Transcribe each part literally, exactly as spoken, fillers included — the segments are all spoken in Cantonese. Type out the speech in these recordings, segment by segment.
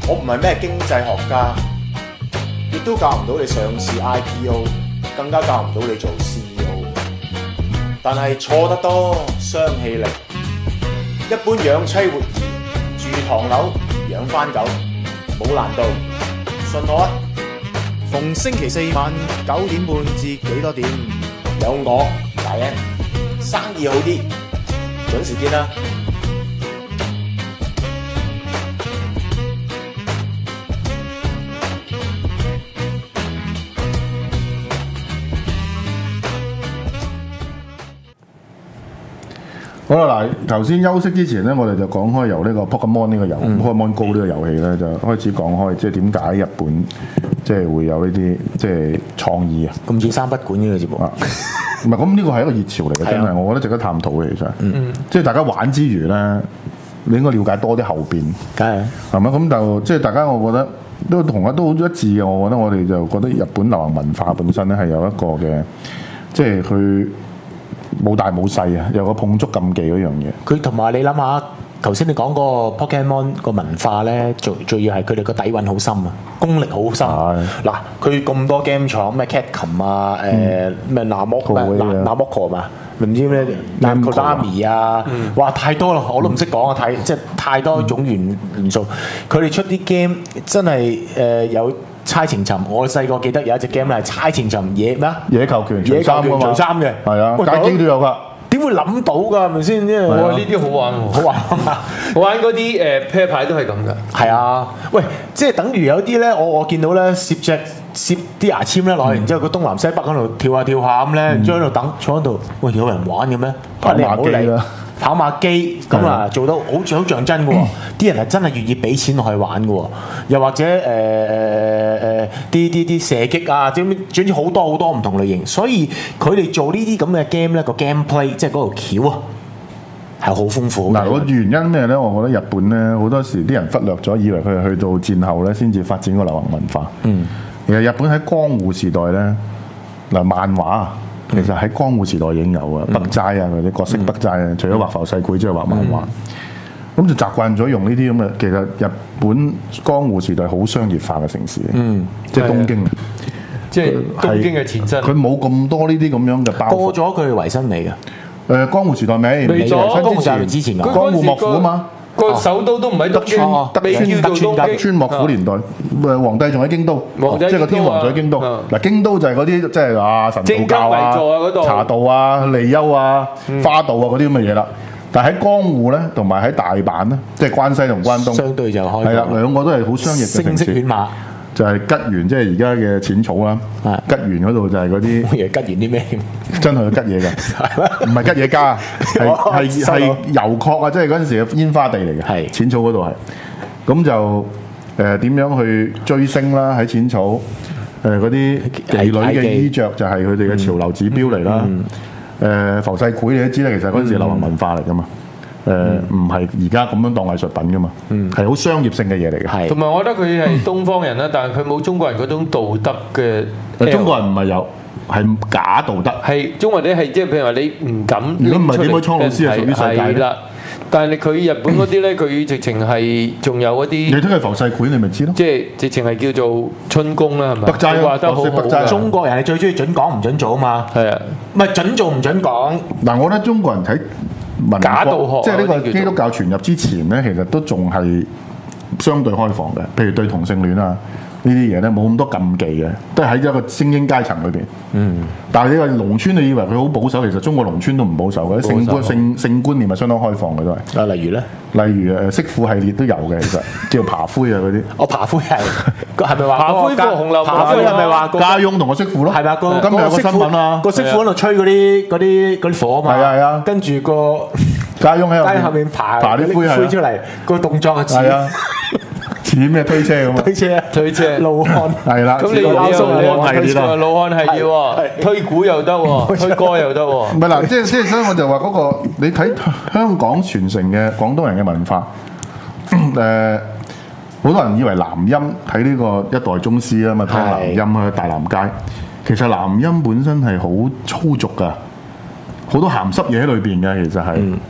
我唔係咩經濟學家，亦都教唔到你上市 I P O， 更加教唔到你做 C E O。但係錯得多，傷氣力。一般養妻活兒，住唐樓，養番狗，冇難度，信我啊！逢星期四晚九點半至幾多點，有我大 M， 生意好啲，準時見啦！ 好啦，嗱，頭先休息之前咧，我哋就講開由呢個 Pokemon 呢個遊、嗯、Pokemon Go 呢個遊戲咧，就開始講開，即係點解日本即係會有呢啲即係創意啊？ 咁似三不管呢個節目啊？ 唔係，咁呢個係一個熱潮嚟嘅，真係，我覺得值得探討嘅其實。嗯、即係大家玩之餘咧，你應該了解多啲後邊。 梗係。係咪？咁就即係大家，我覺得都同一都好一致嘅。我覺得我哋就覺得日本流行文化本身咧係有一個嘅，即係佢。冇大冇細啊，有個碰觸禁忌嗰樣嘢。 佢同埋你諗下，頭先你講嗰個 Pokemon 個文化咧，最最要係佢哋個底蘊好深啊，功力好深。嗱，佢咁多 game 廠，咩 Capcom 啊，誒咩 Namco 咩 Namco 嘛，唔知咩 Konami 啊，哇太多啦，我都唔識講啊，太即係太多種元元素。佢哋出啲 game 真係誒有。猜情尋，我細個記得有一隻 game 咧係猜情尋野咩啊？ 野球拳， 野球拳除衫嘅， 係啊，街機都有㗎。 點會諗到㗎？係咪先？因為哇，呢啲好玩喎， 好玩啊！ 玩嗰啲誒啤牌都係咁㗎。 係啊，喂，即係等於有啲咧，我我見到咧攝隻攝啲牙籤咧落去，然之後個東南西北嗰度跳下跳下咁咧，將喺度等坐喺度，喂，有人玩嘅咩？ 跑馬機啦。 跑馬機咁啊，做到好似好像真嘅喎，啲人係真係願意俾錢落去玩嘅喎，又或者誒誒誒啲啲啲射擊啊，總之好多好多唔同類型，所以佢哋做呢啲咁嘅 game 咧，個 gameplay 即係嗰條橋啊，係好豐富。 嗱，個原因咩咧？我覺得日本咧好多時啲人忽略咗，以為佢係去到戰後咧先至發展個流行文化。嗯，其實日本喺江戶時代咧，嗱漫畫啊。其實喺江戶時代已經有啊，北齋啊嗰啲角色北齋啊，除咗畫浮世繪之外畫漫畫，咁、嗯、就習慣咗用呢啲咁嘅。其實日本江戶時代好商業化嘅城市，嗯，即係東京， 即係東京嘅前身。 佢冇咁多呢啲咁樣嘅包袱。 過咗佢維新未㗎？ 誒，江戶時代未？ 未咗，江戶時代之前㗎。 江戶幕府啊嘛。 個首都都唔喺德川，未叫做東京。德川幕府年代，誒皇帝仲喺京都，即係個天皇仲喺京都。嗱，京都就係嗰啲即係啊神道教啊、茶道啊、利休啊、花道啊嗰啲咁嘅嘢啦。但係喺江戶咧，同埋喺大阪咧，即係關西同關東， 相對就開。 係啦，兩個都係好商業嘅城市。 聲色犬馬。 就係吉原，即係而家嘅淺草啦。吉原嗰度就係嗰啲。 乜嘢吉原啲咩？ 真係吉嘢㗎，唔係吉野家，係係係遊廓啊！即係嗰陣時嘅煙花地嚟嘅。係淺草嗰度係。咁就誒點樣去追星啦？喺淺草誒嗰啲妓女嘅衣着就係佢哋嘅潮流指標嚟啦。誒浮世繪你都知啦，其實嗰陣時流行文化嚟㗎嘛。誒唔係而家咁樣當藝術品噶嘛，係好商業性嘅嘢嚟嘅。係， 同埋我覺得佢係東方人啦，但係佢冇中國人嗰種道德嘅。 中國人唔係有，係假道德。 係中國人係即係譬如話你唔敢。 如果唔係點解蒼老師係屬於世界咧？ 但係佢日本嗰啲咧，佢直情係仲有一啲。 你睇佢浮世繪，你咪知咯。 即係直情係叫做春宮啦，係咪？ 北齋話得好好。 中國人係最中意準講唔準做啊嘛。 係啊， 唔係準做唔準講。 嗱，我覺得中國人睇。 假道學， 即係呢個基督教傳入之前咧，其實都仲係相對開放嘅。譬如對同性戀啊呢啲嘢咧，冇咁多禁忌嘅，都係喺一個精英階層裏邊。嗯。但係你話農村，你以為佢好保守，其實中國農村都唔保守嘅，性觀性性觀念係相當開放嘅都係。 啊，例如咧？ 例如誒媳婦系列都有嘅，其實叫爬灰啊嗰啲。 哦，爬灰係係咪話爬灰過紅樓？ 爬灰係咪話家翁同個媳婦咯？ 係咪個今日有個新聞啊？ 個媳婦喺度吹嗰啲嗰啲嗰啲火啊嘛。 係啊係啊。 跟住個家翁喺後面爬爬啲灰灰出嚟，個動作係似啊，似咩推車咁啊？ 推車推車老漢係啦。 咁你老漢係呢老漢係要喎，推鼓又得喎，推歌又得喎。 唔係嗱，即係即係所以我就話嗰個你睇香港傳承嘅廣東人嘅文化，誒好多人以為南音喺呢個一代宗師啊嘛，聽南音啊大南街，其實南音本身係好粗俗噶，好多鹹濕嘢喺裏邊嘅，其實係。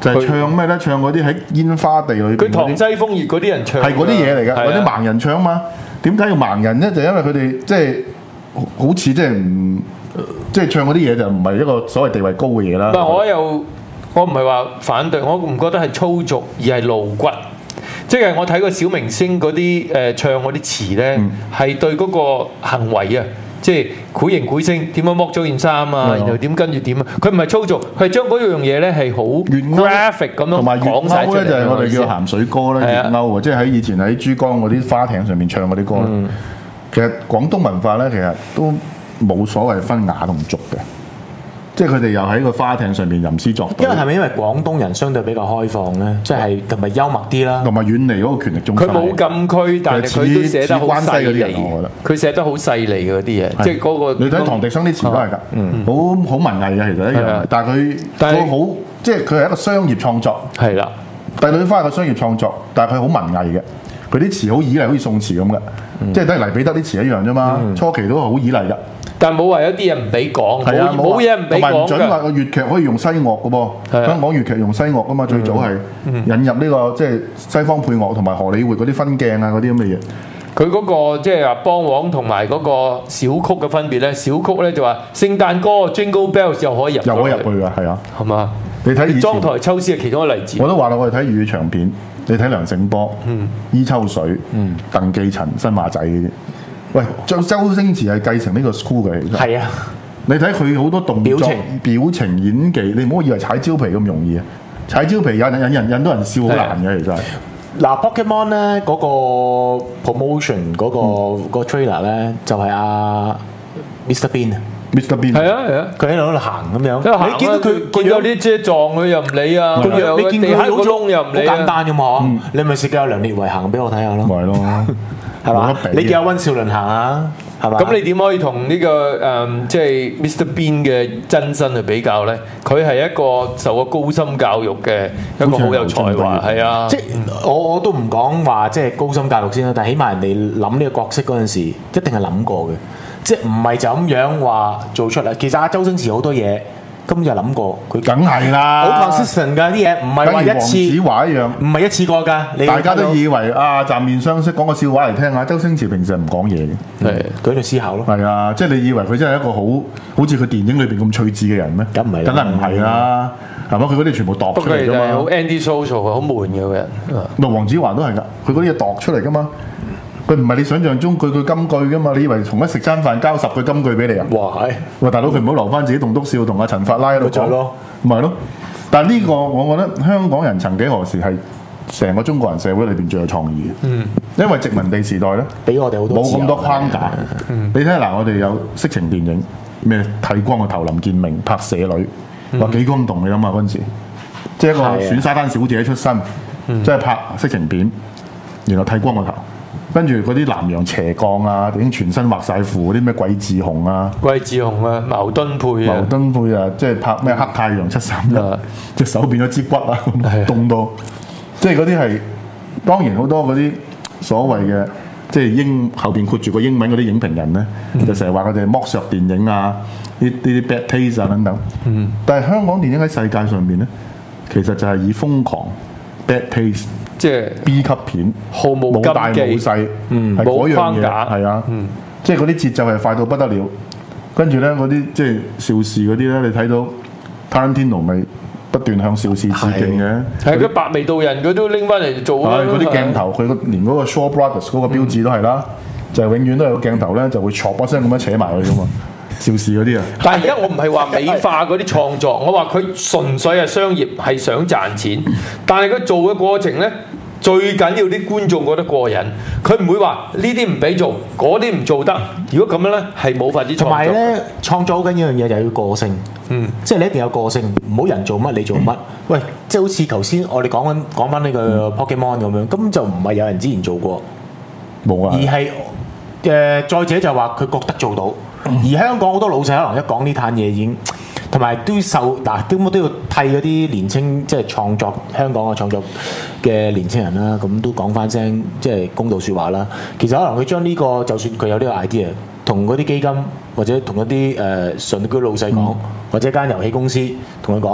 就係唱咩咧？唱嗰啲喺煙花地裏邊嗰啲。 佢唐西風月嗰啲人唱。 係嗰啲嘢嚟㗎，嗰啲盲人唱嘛。點解要盲人咧？就因為佢哋即係好似即係唔即係唱嗰啲嘢就唔係一個所謂地位高嘅嘢啦。 唔係我又我唔係話反對，我唔覺得係粗俗，而係露骨。即係我睇過小明星嗰啲誒唱嗰啲詞咧，係、嗯、對嗰個行為啊，即係繪形繪聲，點樣剝咗件衫啊，嗯、然後點跟住點啊，佢唔係粗俗，佢係將嗰樣嘢咧係好 graphic 咁樣同埋講晒出嚟。 咧就係我哋叫鹹水歌咧，粵歐啊，即係喺以前喺珠江嗰啲花艇上面唱嗰啲歌咧。嗯、其實廣東文化咧，其實都冇所謂分雅同俗嘅。即係佢哋又喺個花艇上面吟詩作對。 因為係咪因為廣東人相對比較開放咧？即係同埋幽默啲啦， 同埋遠離嗰個權力中心。 佢冇禁區，但係佢都寫得好細膩。佢寫得好細膩嘅嗰啲嘢，即係嗰個。 你睇唐滌生啲詞都係㗎，好好文藝嘅其實一樣。但係佢但係好即係佢係一個商業創作。 係啦， 帝女花係個商業創作，但係佢好文藝嘅。佢啲詞好依賴，好似宋詞咁嘅，即係等於黎彼得啲詞一樣啫嘛。初期都係好依賴㗎。但冇話有啲嘢唔俾講， 冇冇嘢唔俾講㗎。同埋唔準話個粵劇可以用西樂嘅噃，香港粵劇用西樂㗎嘛，最早係引入呢個即係西方配樂同埋荷里活嗰啲分鏡啊嗰啲咁嘅嘢。 佢嗰個即係話梆黃同埋嗰個小曲嘅分別咧，小曲咧就話聖誕歌 Jingle Bells 又可以入， 又可以入去㗎，係啊， 係嘛？ 你睇以前莊台秋思係其中一個例子。 我都話啦，我哋睇粵語長片，你睇梁醒波、伊秋水、鄧寄塵、新馬仔嘅啫。喂，周周星馳係繼承呢個 school 嘅，其實係啊！ 你睇佢好多動作、表情、表情演技，你唔好以為踩蕉皮咁容易啊！踩蕉皮引引人引到人笑好難嘅，其實係。 嗱 Pokemon 咧嗰個 promotion 嗰、嗰個嗯、個 trailer 咧，就係阿 Mister Bean。Mister Bean 係啊係啊， 佢喺度行咁樣， 你見到佢見有啲遮撞佢又唔理啊， 佢樣你見佢好窿又唔理啊， 好簡單嘅嘛，嗯、你咪食嘅梁烈唯行俾我睇下咯， 咪咯， 係嘛？你叫阿温兆倫行啊，係嘛？ 咁你點可以同呢、呢個誒、嗯、即係 Mister Bean 嘅真身去比較咧？佢係一個受過高深教育嘅一個好有才華，係啊！ 即係我我都唔講話即係高深教育先啦，但係起碼人哋諗呢個角色嗰陣時，一定係諗過嘅。即係唔係就咁樣話做出嚟？其實阿周星馳好多嘢根本就諗過，佢梗係啦， 好 consistent 㗎啲嘢，唔係話一次。黃子華一樣，唔係一次過㗎。 大家都以為啊，暫面相識講個笑話嚟聽下。周星馳平時係唔講嘢嘅， 係佢喺度思考咯。 係啊，即係你以為佢真係一個好好似佢電影裏邊咁趣致嘅人咩？ 梗唔係， 梗係唔係啦，係嘛？佢嗰啲全部度出嚟㗎嘛。 好 anti-social，好悶嘅個人。 咪黃子華都係㗎，佢嗰啲嘢度出嚟㗎嘛。佢唔係你想象中句句金句㗎嘛？你以為同一食餐飯交十句金句俾你啊？ 哇係！ 喂，大佬佢唔好留翻自己棟篤笑同阿陳法拉喺度講咯， 咪係咯？但係呢個我覺得香港人曾幾何時係成個中國人社會裏邊最有創意嘅。嗯，因為殖民地時代咧， 俾我哋好多冇咁多框架。嗯、你睇下嗱，我哋有色情電影，咩剃光個頭林建明拍社女，話幾轟動你諗下嗰陣時，即係一個選沙灘小姐出身，嗯、即係拍色情片，然後剃光個頭。跟住嗰啲南洋斜槓啊，已經全身畫晒符嗰啲咩桂志雄啊， 桂志雄啊，茅敦佩啊，茅敦佩啊，即係拍咩黑太陽七三一，隻手變咗支骨啊，凍到，即係嗰啲係當然好多嗰啲所謂嘅即係英後邊括住個英文嗰啲影評人咧，嗯、就成日話佢哋剝削電影啊，呢呢啲 bad taste 啊等等。嗯、但係香港電影喺世界上面咧，其實就係以瘋狂 bad taste。即係 B 級片， 毫無冇大冇細， 嗯， 係嗰樣嘢， 係啊，嗯、即係嗰啲節奏係快到不得了。跟住咧嗰啲即係邵氏嗰啲咧，你睇到 Tarantino 咪不斷向邵氏致敬嘅。 係佢白眉道人，佢都拎翻嚟做啦。 嗰啲鏡頭，佢連嗰個 Shaw Brothers 嗰個標誌都係啦，嗯、就係永遠都有個鏡頭咧，就會唰一聲咁樣扯埋去㗎嘛。邵氏嗰啲啊， 但係而家我唔係話美化嗰啲創作，我話佢純粹係商業，係想賺錢。但係佢做嘅過程咧，最緊要啲觀眾覺得過癮。佢唔會話呢啲唔俾做，嗰啲唔做得。如果咁樣咧，係冇法子創作。 同埋咧，創作好緊要一樣嘢就係要個性。嗯，即係你一定有個性，唔好人做乜你做乜。嗯、喂，即係好似頭先我哋講緊講翻呢個 Pokemon 咁樣，根本就唔係有人之前做過， 冇啊。 而係誒、呃，再者就話佢覺得做到。而香港好多老細可能一講呢攤嘢已經，同埋都受嗱，根本都要替嗰啲年青即係創作香港嘅創作嘅年青人啦，咁都講翻聲即係公道説話啦。其實可能佢將呢個就算佢有呢個 idea，同嗰啲基金或者同一啲誒純居老細講，嗯、或者間遊戲公司同佢講，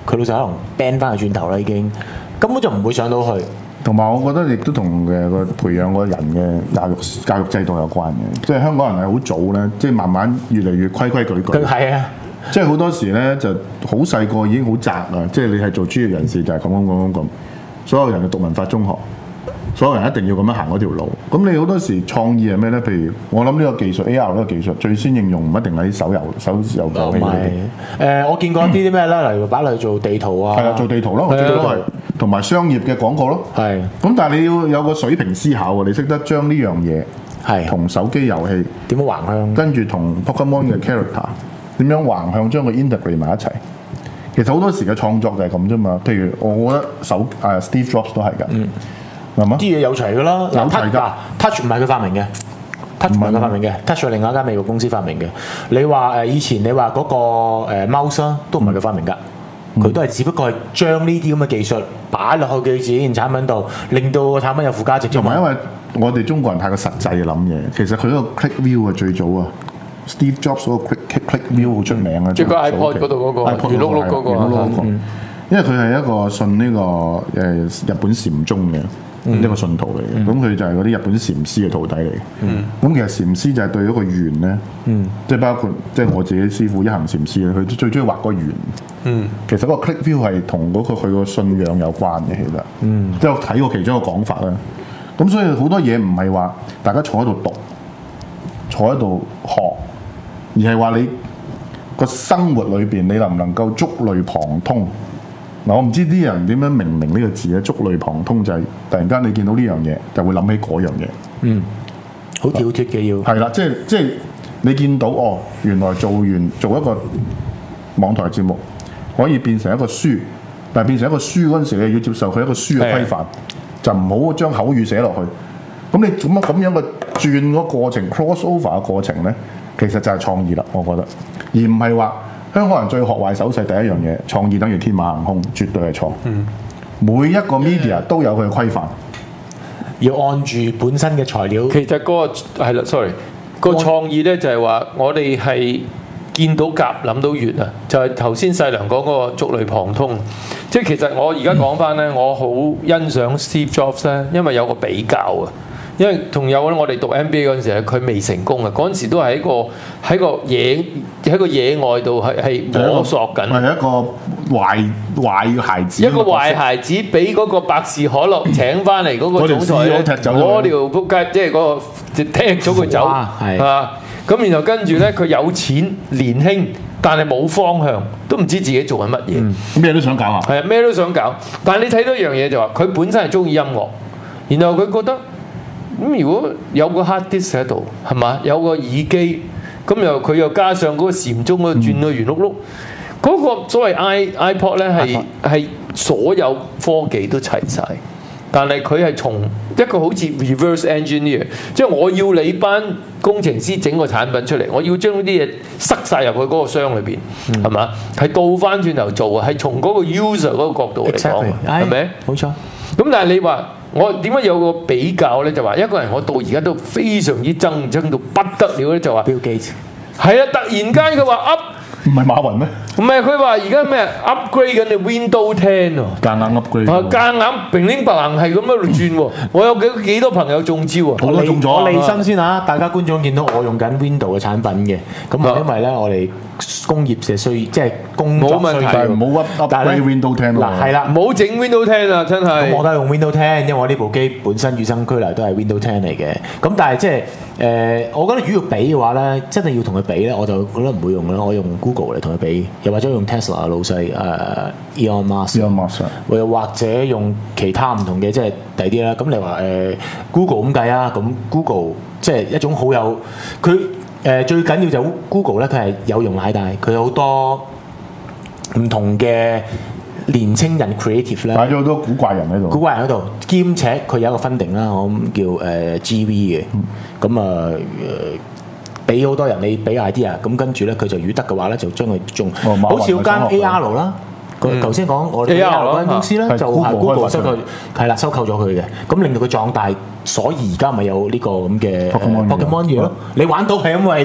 佢老細可能 ban 翻佢轉頭啦，已經根本就唔會上到去。 同埋我覺得亦都同嘅個培養個人嘅教育教育制度有關嘅，即係香港人係好早咧，即係慢慢越嚟越規規矩矩。 佢係啊， 即係好多時咧就好細個已經好窄啊！即係你係做專業人士就係咁咁咁咁咁，所有人係讀文化中學，所有人一定要咁樣行嗰條路。咁你好多時創意係咩咧？譬如我諗呢個技術 A R 呢個技術最先應用唔一定喺手遊手遊遊戲裏邊。 誒，我見過一啲啲咩咧，例如擺落去做地圖啊， 係啊，做地圖咯，我知道都係，同埋商業嘅廣告咯。 係。 咁但係你要有個水平思考喎，你識得將呢樣嘢係同手機遊戲點樣橫向， 跟住同 Pokemon 嘅 character 點樣橫向將佢 integrate 埋一齊。其實好多時嘅創作就係咁啫嘛。譬如我覺得手誒 Steve Jobs 都係㗎， 嗯， 係嘛？ 啲嘢有齊㗎啦。 有齊㗎。 Touch 唔係佢發明嘅。Touch 唔係佢發明嘅 ，Touch 係另外一間美國公司發明嘅。你話誒以前你話嗰個誒 mouse 啊，都唔係佢發明㗎，佢、嗯、都係只不過係將呢啲咁嘅技術擺落去佢自己件產品度，令到個產品有附加值。 同埋因為我哋中國人太過實際嘅諗嘢，其實佢嗰個 click view 啊最早啊 ，Steve Jobs 嗰個 click click view 好出名啊， 即係個 iPod 嗰度嗰個圓碌碌嗰個， 因為佢係一個信呢個誒日本禪宗嘅。嗯、一個信徒嚟嘅，咁佢、嗯、就係嗰啲日本禪師嘅徒弟嚟嘅。咁、嗯、其實禪師就係對一個圓咧，嗯、即係包括即係我自己師傅一行禪師咧，佢最中意畫個圓。嗯、其實嗰個 click view 係同嗰個佢個信仰有關嘅，其實。嗯、即係我睇過其中一個講法啦。咁所以好多嘢唔係話大家坐喺度讀，坐喺度學，而係話你個生活裏邊你能唔能夠觸類旁通。嗱，我唔知啲人點樣明唔明呢個字咧？觸類旁通就係突然間你見到呢樣嘢，就會諗起嗰樣嘢。嗯， 好跳脱嘅要。係啦，即係即係你見到哦，原來做完做一個網台節目可以變成一個書，但係變成一個書嗰陣時，你要接受佢一個書嘅規範，就唔好將口語寫落去。咁你做乜咁樣嘅轉個過程 cross over 嘅過程咧？其實就係創意啦，我覺得，而唔係話。香港人最學壞手勢第一樣嘢，創意等於天馬行空，絕對係錯。嗯、每一個 media 都有佢嘅規範， 要按住本身嘅材料。 其實嗰、那個係啦 ，sorry，個創意咧就係話我哋係見到甲諗到乙啊，就係頭先細良講嗰個觸類旁通。即係其實我而家講翻咧，嗯、我好欣賞 Steve Jobs 咧，因為有個比較啊。因為仲有咧，我哋讀 M B A 嗰陣時咧，佢未成功啊！嗰陣時都係喺個喺個野喺個野外度係係摸索緊。 係一個壞壞嘅孩子。 一個壞孩子俾嗰個百事可樂請翻嚟嗰個總裁咧，嗰條撲街即係嗰個就踢咗佢走啊！咁然後跟住咧，佢有錢年輕，但係冇方向，都唔知自己做緊乜嘢。 咩、嗯、都想搞啊！ 係啊，咩都想搞。但係你睇到一樣嘢就話，佢本身係中意音樂，然後佢覺得。咁如果有個 hard disk 喺度，係嘛？有個耳機，咁又佢又加上嗰個禪宗嗰個轉到圓碌碌，嗰、嗯、個所謂 i iPod 咧係係所有科技都齊晒，但係佢係從一個好似 reverse engineer，即係我要你班工程師整個產品出嚟，我要將啲嘢塞晒入去嗰個箱裏邊，係嘛、嗯？係倒翻轉頭做啊，係從嗰個 user 嗰個角度嚟講，係咪？冇錯。咁但係你話。我點解有個比較咧？就話一個人，我到而家都非常之憎憎到不得了咧，就話 Bill Gates 係啊！突然間佢話 up 唔係馬雲咩？ 唔係佢話而家咩 upgrade 緊你 Windows Ten 喎， 夾硬 upgrade 啊夾硬平拎白硬係咁喺度轉喎。我有幾幾多朋友中招啊？ 我中咗。 我利申先嚇，大家觀眾見到我用緊 Windows 嘅產品嘅，咁係因為咧我哋工業嘅需即係工作需要， 唔好 upgrade Windows Ten 咯。 嗱係啦， 唔好整 Windows Ten 啊！真係。咁我都係用 Windows Ten，因為我呢部機本身與生俱來都係 Windows Ten 嚟嘅。咁但係即係誒，我覺得如果要比嘅話咧，真係要同佢比咧，我就覺得唔會用啦。我用 Google 嚟同佢比，又或者用 Tesla 老細誒 Elon Musk， 又或者用其他唔同嘅即係第啲啦。咁你話誒 Google 咁計啊？咁 Google 即係一種好有佢誒、呃、最緊要就 Google 咧，佢係有容乃大，佢有好多唔同嘅年青人 creative 咧， 擺咗好多古怪人喺度， 古怪人喺度，兼且佢有一個分定啦，我諗叫誒、呃、G V 嘅，咁啊誒俾好多人你俾 idea，咁跟住咧佢就如得嘅話咧，就將佢仲好似嗰間 A R 啦。佢頭先講我哋 A R 嗰間公司咧，就係 Google 收購，係啦，收購咗佢嘅，咁令到佢壯大，所以而家咪有呢個咁嘅 Pokemon 嘢咯。你玩到係因為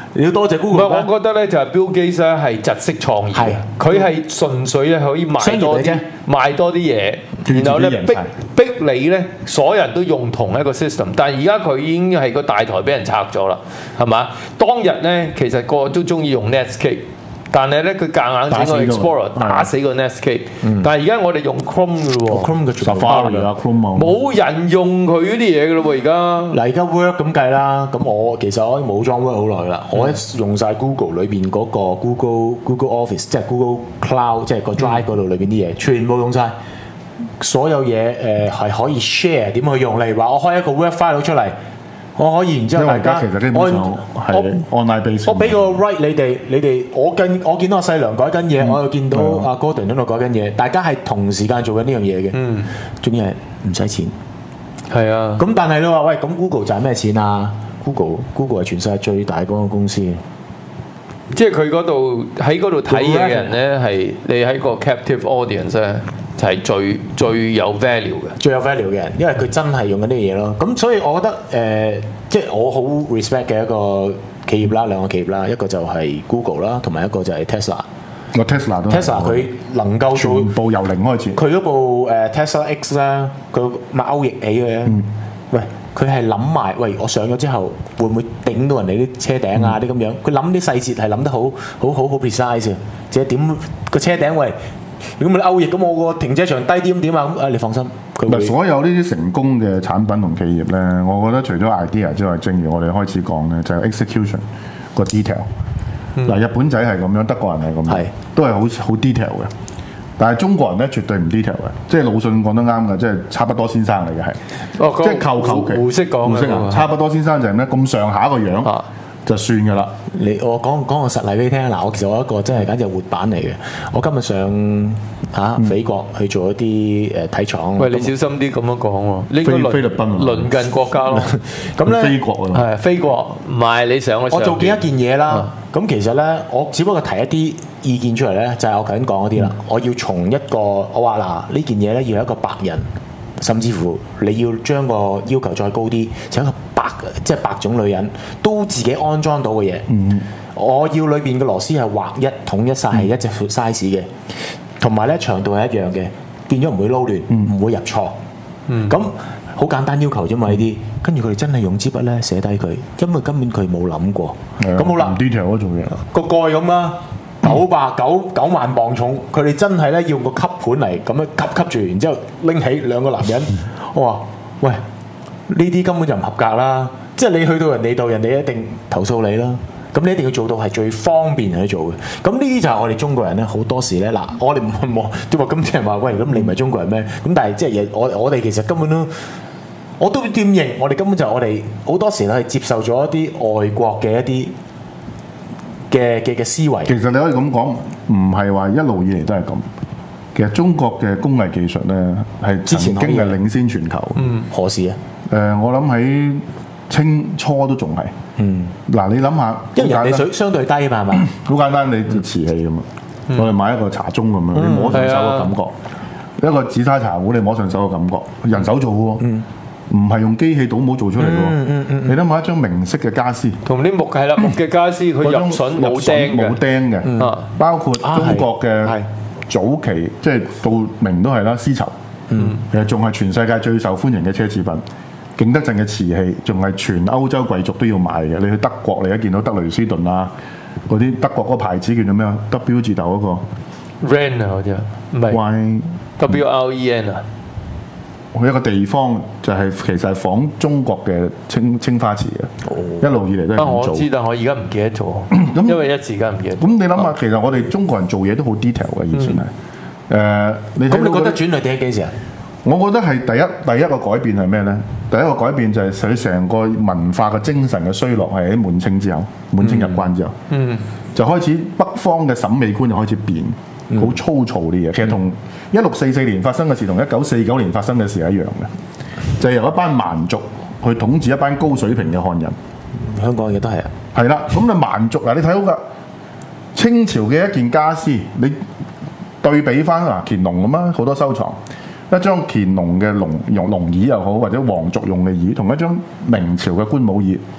你要多謝唔 Google 係，我覺得咧就係 Bill Gates 咧係窒息創業係， 佢係純粹咧可以賣多啲商業嚟啫賣多啲嘢，然後咧逼逼你咧所有人都用同一個 system，但係而家佢已經係個大台俾人拆咗啦，係嘛？當日咧其實個個都中意用 Netscape。但係咧，佢夾硬整個 Explorer 打死個 Netscape，但係而家我哋用 Chrome 嘅咯喎 Chrome 嘅 Safari 啊 Chrome 冇人用佢啲嘢嘅咯喎，而家嗱，而家 Word 咁計啦，咁我其實我已經冇裝 Word 好耐啦，我一用晒 Google 裏邊嗰個 Google Google Office，即係 Google Cloud，即係個 Drive 嗰度裏邊啲嘢，全部用晒。所有嘢誒係可以 share 點去用，例如話我開一個 Word file 出嚟。我可以，然之後大家其實基本上係 online base。 我俾個 right 你哋，你哋我跟我見到阿細良改緊嘢，我又見到阿 Gordon 喺度改緊嘢，大家係同時間做緊呢樣嘢嘅。嗯，仲要係唔使錢。 係啊。 咁但係你話喂，咁 Google 賺咩錢啊 ？Google Google 係全世界最大嗰個公司。 即係佢嗰度喺嗰度睇嘢嘅人咧，係你喺個 captive audience 咧。就係最最有 value 嘅， 最有 value 嘅人，因為佢真係用緊啲嘢咯。咁所以我覺得誒、呃，即係我好 respect 嘅一個企業啦，兩個企業啦，一個就係 Google 啦，同埋一個就係 Tesla。 個 Tesla 都 Tesla 佢能夠全部由零開始。 佢嗰部誒、呃、Tesla X 啦，佢貓翼起嘅。嗯、喂，佢係諗埋，喂，我上咗之後會唔會頂到人哋啲車頂啊？啲咁、嗯、樣，佢諗啲細節係諗得好好好好 precise 嘅，即係點個車頂喂。如果咪歐翼咁，我個停車場低啲咁點啊？咁誒，你放心。 唔係所有呢啲成功嘅產品同企業咧，我覺得除咗 idea 之外，正如我哋開始講咧，就係、是、execution 個 detail。嗱、嗯，日本仔係咁樣，德國人係咁樣，都係好好 detail 嘅。但係中國人咧，絕對唔 detail 嘅。即係魯迅講得啱嘅，即係差不多先生嚟嘅係。 哦， 即係求求其。 胡適講胡適啊，差不多先生就係咩咁上下個樣。啊就算㗎啦！ 你我講講個實例俾你聽嗱，我其實我一個真係簡直係活版嚟嘅。我今日上嚇、啊、美國去做一啲誒體廠。 喂，你小心啲咁樣講喎，呢個菲律賓鄰近國家咯。 咁咧菲國啊， 係菲國，唔係你上去。 我做幾一件嘢啦。咁、嗯、其實咧，我只不過提一啲意見出嚟咧，就係、是、我頭先講嗰啲啦。嗯、我要從一個我話嗱呢件嘢咧，要有一個白人。甚至乎你要將個要求再高啲，請一個白即係白種女人都自己安裝到嘅嘢。嗯、我要裏邊嘅螺絲係劃一統一晒，係一隻 size 嘅，同埋咧長度係一樣嘅，變咗唔會撈亂，唔、嗯、會入錯。咁好、嗯、簡單要求啫嘛呢啲，跟住佢哋真係用支筆咧寫低佢，因為根本佢冇諗過。咁的好啦， 唔 detail 嗰種嘢， 個蓋咁啦。九百九九萬磅重，佢哋真係咧用個吸盤嚟咁樣吸吸住，然之後拎起兩個男人。我話：喂，呢啲根本就唔合格啦！即係你去到人哋度，人哋一定投訴你啦。咁你一定要做到係最方便去做嘅。咁呢啲就係我哋中國人咧，好多時咧嗱，我哋唔冇即係話咁啲人話：喂，咁你唔係中國人咩？咁但係即係我我哋其實根本都我都點認，我哋根本就我哋好多時咧係接受咗一啲外國嘅一啲。嘅嘅嘅思維， 其實你可以咁講，唔係話一路以嚟都係咁。其實中國嘅工藝技術咧，係曾經係領先全球。 嗯，何時啊？ 誒、呃，我諗喺清初都仲係。嗯，嗱，你諗下， 因為人哋水相對低嘛，係嘛？ 好簡單，你瓷器咁啊，嗯、我哋買一個茶盅咁樣，你摸上手嘅感覺；嗯、一個紫砂茶壺，你摸上手嘅感覺，人手做嘅喎。嗯唔係用機器倒模做出嚟嘅喎，嗯嗯嗯、你諗下一張明式嘅家私， 同啲木係啦，木嘅家私佢入榫冇釘冇釘嘅，嗯、包括中國嘅早期，啊、即係到明都係啦，絲綢，嗯、其實仲係全世界最受歡迎嘅奢侈品。景德鎮嘅瓷器仲係全歐洲貴族都要買嘅。你去德國，你一見到德雷斯頓啊，嗰啲德國嗰個牌子叫做咩啊 ？W 字頭嗰、那個 Ren 啊，好似唔係 Y W R E N 啊。 佢一個地方就係、是、其實係仿中國嘅青青花瓷嘅，哦、一路以嚟都係咁做。 我知，但我而家唔記得咗，咁因為一時間唔記得。 咁你諗下，其實我哋中國人做嘢都好 detail 嘅，以前係。誒、嗯呃，你咁你覺得轉捩點係幾時啊？ 我覺得係第一第一個改變係咩咧？第一個改變就係佢成個文化嘅精神嘅衰落係喺滿清之後，滿清入關之後，嗯，就開始北方嘅審美觀就開始變。好粗糙啲嘢，其實同一六四四年發生嘅事同一九四九年發生嘅事係一樣嘅，就係、是、由一班蠻族去統治一班高水平嘅漢人。 香港嘅都係啊， 係啦，咁你蠻族嗱，你睇到㗎清朝嘅一件家私，你對比翻嗱乾隆咁啊，好多收藏一張乾隆嘅龍用龍椅又好，或者皇族用嘅椅，同一張明朝嘅官帽椅，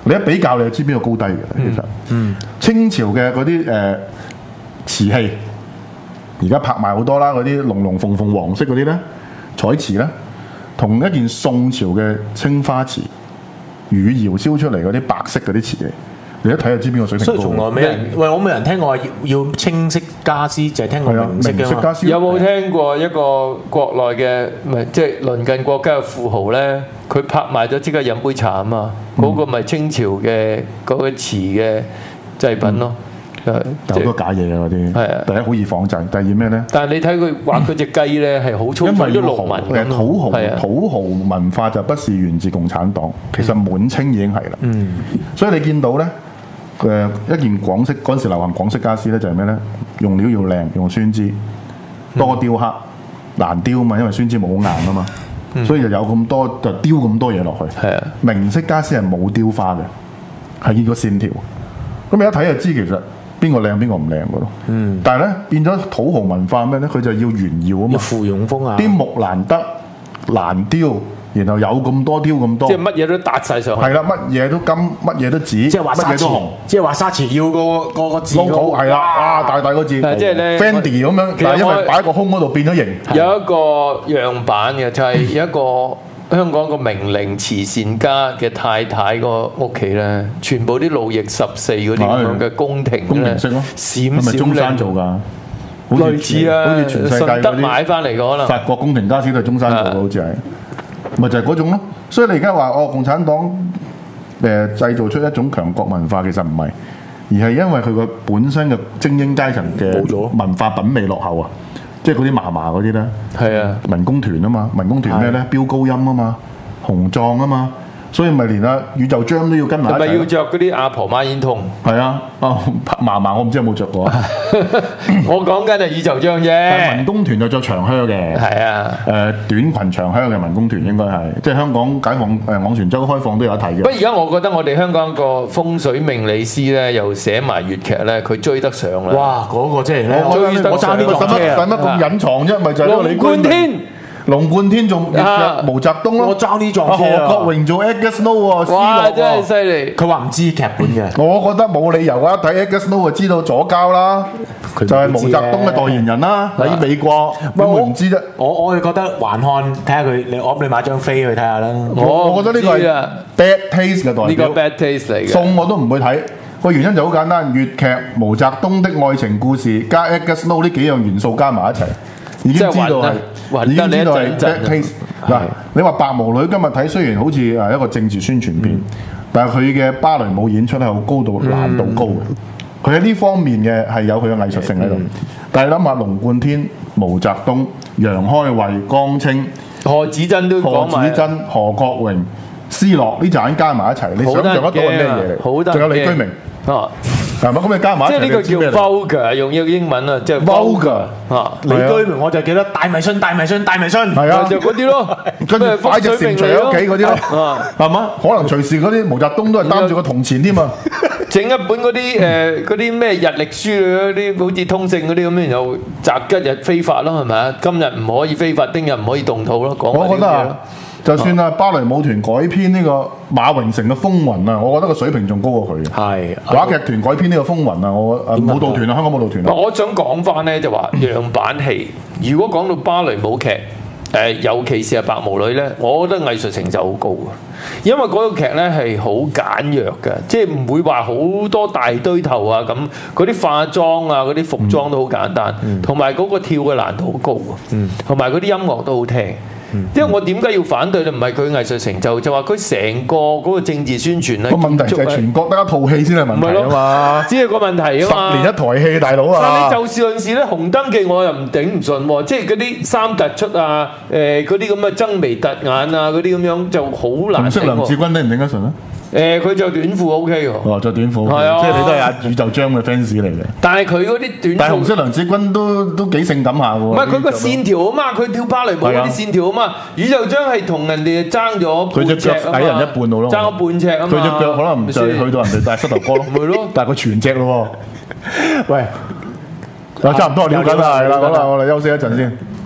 你一比較你就知邊個高低嘅其實。嗯，清朝嘅嗰啲誒瓷器，而家拍賣好多啦，嗰啲龍龍鳳鳳黃色嗰啲咧，彩瓷咧，同一件宋朝嘅青花瓷、汝窯燒出嚟嗰啲白色嗰啲瓷器。你一睇就知邊個水平高。 所以從來未人喂，我冇人聽過話要要清式家私，就係聽過明式嘅嘛。 有冇聽過一個國內嘅唔係即係鄰近國家嘅富豪咧？佢拍賣咗即刻飲杯茶啊嘛！嗰、嗯、個咪清朝嘅嗰個瓷嘅製品咯。 嗯、有好多假嘢嘅嗰啲。係啊，第一好易仿製，第二咩咧？ 但係你睇佢畫嗰隻雞咧係好粗，因為啲農民土豪土豪文化就不是源自共產黨，其實滿清已經係啦。嗯，所以你見到咧。誒一件廣式嗰陣時流行廣式家私咧，就係咩咧？用料要靚，用酸枝，多雕刻，難雕啊嘛，因為酸枝冇好硬啊嘛，嗯、所以就有咁多就雕咁多嘢落去。係啊，明式家私係冇雕花嘅，係見個線條。咁你一睇就知其實邊個靚邊個唔靚嘅咯。嗯，但係咧變咗土豪文化咩咧？佢就要炫耀啊嘛， 要附庸風啊， 啲木難得難雕。然後有咁多雕咁多， 即係乜嘢都搭晒上去。係啦，乜嘢都金，乜嘢都紫， 即係話沙瓷，即係話沙瓷要個個個字。 logo 係啦，啊大大個字， 即係咧 Fendi 咁樣，但係因為擺喺個胸嗰度變咗形。 有一個樣板嘅就係有一個香港個名伶慈善家嘅太太個屋企咧，全部啲路易十四嗰啲咁樣嘅宮廷宮廷式咯， 閃閃係咪中山做㗎？ 類似啊， 好似全世界嗰啲買翻嚟嘅可能。 法國宮廷家私都係中山做嘅，好似係。咪就係嗰種咯，所以你而家話哦，共產黨誒、呃、製造出一種強國文化，其實唔係，而係因為佢個本身嘅精英階層嘅文化品味落後啊，即係嗰啲嫲嫲嗰啲咧，係啊，民工團啊嘛，民工團咩咧？飆高音啊嘛，雄壯啊嘛。所以咪連阿宇宙章都要跟埋一齊。係咪要着嗰啲阿婆孖煙筒？係啊，哦，嫲嫲我唔知有冇着過。 我講緊係宇宙章啫。 但民工團就着長靴嘅。係啊。誒、呃、短裙長靴嘅民工團應該係，即係香港解放誒昂船洲開放都有得睇嘅。不過而家我覺得我哋香港個風水命理師咧，又寫埋粵劇咧，佢追得上啦。哇！嗰、那個真係咧，我我爭啲撞車啊！使乜咁隱藏啫？咪就係呢個李冠天。龍貫天仲毛澤東咯，我爭啲撞車啊！何國榮做 Agnes No 喎，哇！真係犀利。佢話唔知劇本嘅，我覺得冇理由啊！睇 Agnes No 就知道左膠啦，就係毛澤東嘅代言人啦，喺美國點會唔知啫？我我係覺得還看睇下佢，你我你買張飛去睇下啦。我我覺得呢個係 bad taste 嘅代表，呢個 bad taste 嚟嘅。送我都唔會睇，個原因就好簡單，粵劇毛澤東的愛情故事加 Agnes No 呢幾樣元素加埋一齊。已經知道係，已經知道係 bad taste。嗱，你話白毛女今日睇雖然好似係一個政治宣傳片，嗯、但係佢嘅芭蕾舞演出係好高度、嗯、難度高嘅。佢喺呢方面嘅係有佢嘅藝術性喺度。嗯、但係諗下龍貫天、毛澤東、楊開慧、江青、何子珍都講埋，何子珍、何國榮、施樂呢陣加埋一齊，你想象得到係咩嘢嚟？仲有李居明。啊，係咪咁你加埋？即係呢個叫 vulgar，用呢個英文啊，即係 vulgar 啊。李居明我就記得大迷信、大迷信、大迷信，係啊，就嗰啲咯。跟住擺隻蟾蜍喺屋企嗰啲咯，係嘛？可能隨時嗰啲毛澤東都係擔住個銅錢添啊！整一本嗰啲誒嗰啲咩日曆書嗰啲，好似通勝嗰啲咁樣，又擇吉日非法咯，係咪啊？今日唔可以非法，聽日唔可以動土咯。講我覺得啊。就算啊，芭蕾舞團改編呢個馬榮成嘅《風雲》啊，我覺得個水平仲高過佢嘅。係話劇團改編呢個《風雲》啊，我誒舞蹈團啊，香港舞蹈團啊。我想講翻咧，就話樣板戲。如果講到芭蕾舞劇，誒尤其是係白毛女咧，我覺得藝術成就好高啊。因為嗰個劇咧係好簡約嘅，即係唔會話好多大堆頭啊咁，嗰啲化妝啊、嗰啲服裝都好簡單，同埋嗰個跳嘅難度好高啊，同埋嗰啲音樂都好聽。因為我點解要反對咧？唔係佢藝術成就，就話佢成個嗰個政治宣傳咧。個問題就係全國得一套戲先係問題啊嘛，只係個問題啊嘛。十年一台戲，大佬啊！但你就事論事咧，《紅燈記》我又唔頂唔順喎，即係嗰啲三突出啊，誒嗰啲咁嘅爭眉突眼啊，嗰啲咁樣就好難。紅色梁志軍頂唔頂得順啊？誒佢着短褲 O K 喎，哦着短褲，係啊，即係你都係阿宇宙章嘅 fans 嚟嘅。但係佢嗰啲短褲，但係紅色梁志軍都都幾性感下喎。唔係佢個線條啊嘛，佢跳芭蕾舞嗰啲線條啊嘛。宇宙章係同人哋爭咗半隻腳矮人一半到咯，爭咗半尺啊嘛。佢隻腳可能唔就去到人哋大膝頭哥咯，咪咯。但係佢全隻咯喎。喂，差唔多了解啦，係啦，好啦，我哋休息一陣先。